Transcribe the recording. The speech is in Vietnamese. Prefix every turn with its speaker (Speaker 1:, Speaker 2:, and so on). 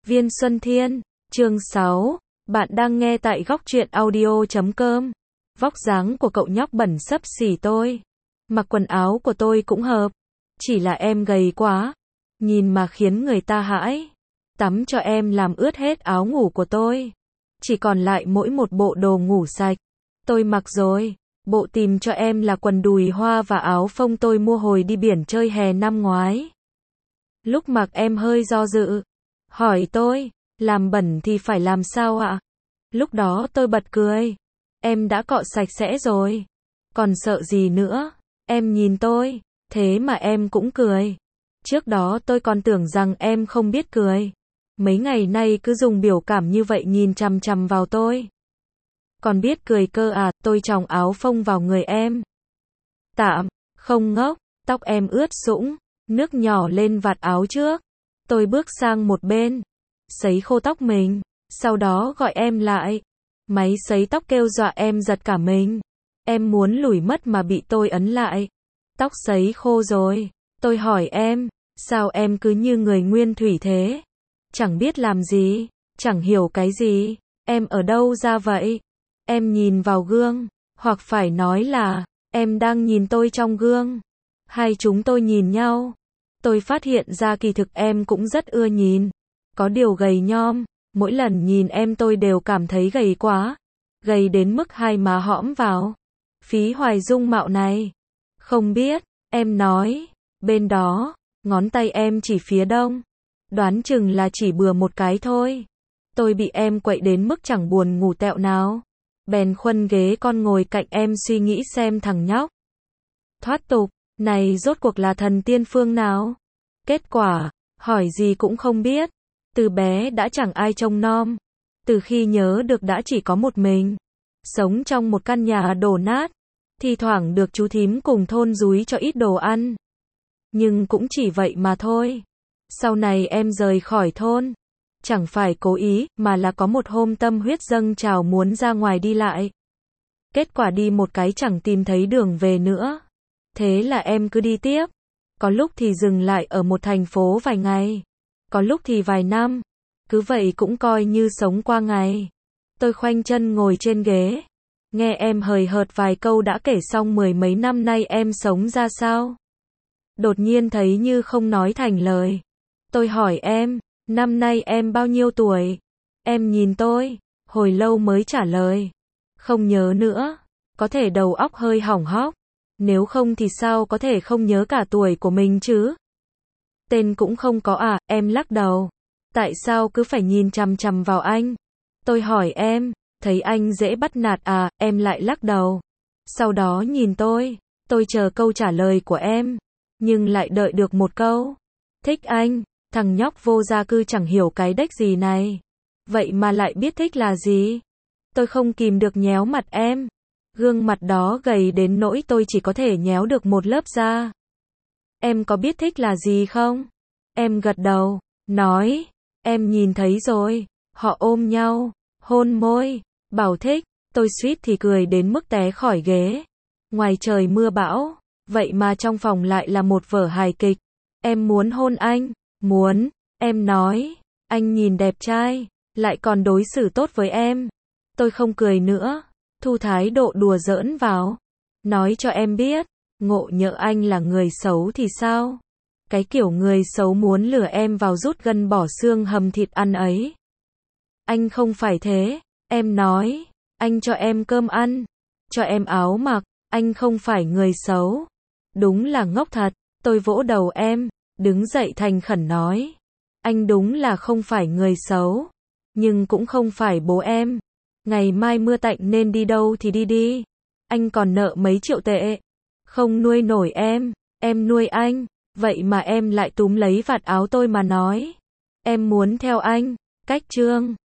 Speaker 1: Viên Xuân Thiên, chương 6, bạn đang nghe tại góc truyện audio.com. Vóc dáng của cậu nhóc bẩn xấp xỉ tôi. Mặc quần áo của tôi cũng hợp. Chỉ là em gầy quá. Nhìn mà khiến người ta hãi. Tắm cho em làm ướt hết áo ngủ của tôi. Chỉ còn lại mỗi một bộ đồ ngủ sạch. Tôi mặc rồi. Bộ tìm cho em là quần đùi hoa và áo phông tôi mua hồi đi biển chơi hè năm ngoái. Lúc mặc em hơi do dự. Hỏi tôi, làm bẩn thì phải làm sao ạ? Lúc đó tôi bật cười. Em đã cọ sạch sẽ rồi. Còn sợ gì nữa? Em nhìn tôi, thế mà em cũng cười. Trước đó tôi còn tưởng rằng em không biết cười. Mấy ngày nay cứ dùng biểu cảm như vậy nhìn chằm chằm vào tôi. Còn biết cười cơ à? Tôi choàng áo phông vào người em. Tạm, không ngốc, tóc em ướt sũng, nước nhỏ lên vạt áo trước. Tôi bước sang một bên, sấy khô tóc mình, sau đó gọi em lại. Máy sấy tóc kêu dọa em giật cả mình. Em muốn lùi mất mà bị tôi ấn lại. Tóc sấy khô rồi. Tôi hỏi em, sao em cứ như người nguyên thủy thế? Chẳng biết làm gì, chẳng hiểu cái gì. Em ở đâu ra vậy? Em nhìn vào gương, hoặc phải nói là, em đang nhìn tôi trong gương. Hai chúng tôi nhìn nhau. Tôi phát hiện ra kỳ thực em cũng rất ưa nhìn. Có điều gầy nhom, mỗi lần nhìn em tôi đều cảm thấy gầy quá. Gầy đến mức hai má hõm vào. Phí hoài dung mạo này. Không biết, em nói, bên đó, ngón tay em chỉ phía đông. Đoán chừng là chỉ bừa một cái thôi. Tôi bị em quậy đến mức chẳng buồn ngủ tẹo nào. Bèn khuân ghế con ngồi cạnh em suy nghĩ xem thằng nhóc thoát tục này rốt cuộc là thần tiên phương nào. Kết quả, hỏi gì cũng không biết. Từ bé đã chẳng ai trông nom. Từ khi nhớ được đã chỉ có một mình. Sống trong một căn nhà đổ nát. Thi thoảng được chú thím cùng thôn dúi cho ít đồ ăn. Nhưng cũng chỉ vậy mà thôi. Sau này em rời khỏi thôn. Chẳng phải cố ý, mà là có một hôm tâm huyết dâng trào muốn ra ngoài đi lại. Kết quả đi một cái chẳng tìm thấy đường về nữa. Thế là em cứ đi tiếp. Có lúc thì dừng lại ở một thành phố vài ngày. Có lúc thì vài năm. Cứ vậy cũng coi như sống qua ngày. Tôi khoanh chân ngồi trên ghế. Nghe em hời hợt vài câu đã kể xong mười mấy năm nay em sống ra sao. Đột nhiên thấy như không nói thành lời. Tôi hỏi em, năm nay em bao nhiêu tuổi? Em nhìn tôi, hồi lâu mới trả lời. Không nhớ nữa, có thể đầu óc hơi hỏng hóc. Nếu không thì sao có thể không nhớ cả tuổi của mình chứ? Tên cũng không có à? Em lắc đầu. Tại sao cứ phải nhìn chằm chằm vào anh? Tôi hỏi em, thấy anh dễ bắt nạt à? Em lại lắc đầu. Sau đó nhìn tôi chờ câu trả lời của em, nhưng lại đợi được một câu. Thích anh. Thằng nhóc vô gia cư chẳng hiểu cái đếch gì này. Vậy mà lại biết thích là gì? Tôi không kìm được nhéo mặt em. Gương mặt đó gầy đến nỗi tôi chỉ có thể nhéo được một lớp da. Em có biết thích là gì không? Em gật đầu, nói, em nhìn thấy rồi. Họ ôm nhau, hôn môi, bảo thích. Tôi suýt thì cười đến mức té khỏi ghế. Ngoài trời mưa bão, vậy mà trong phòng lại là một vở hài kịch. Em muốn hôn anh. Muốn, em nói, anh nhìn đẹp trai, lại còn đối xử tốt với em. Tôi không cười nữa, thu thái độ đùa giỡn vào. Nói cho em biết, ngộ nhỡ anh là người xấu thì sao? Cái kiểu người xấu muốn lừa em vào rút gân bỏ xương hầm thịt ăn ấy. Anh không phải thế, em nói, anh cho em cơm ăn, cho em áo mặc, anh không phải người xấu. Đúng là ngốc thật, tôi vỗ đầu em. Đứng dậy thành khẩn nói. Anh đúng là không phải người xấu. Nhưng cũng không phải bố em. Ngày mai mưa tạnh nên đi đâu thì đi đi. Anh còn nợ mấy triệu tệ. Không nuôi nổi em nuôi anh. Vậy mà em lại túm lấy vạt áo tôi mà nói. Em muốn theo anh. Cách chương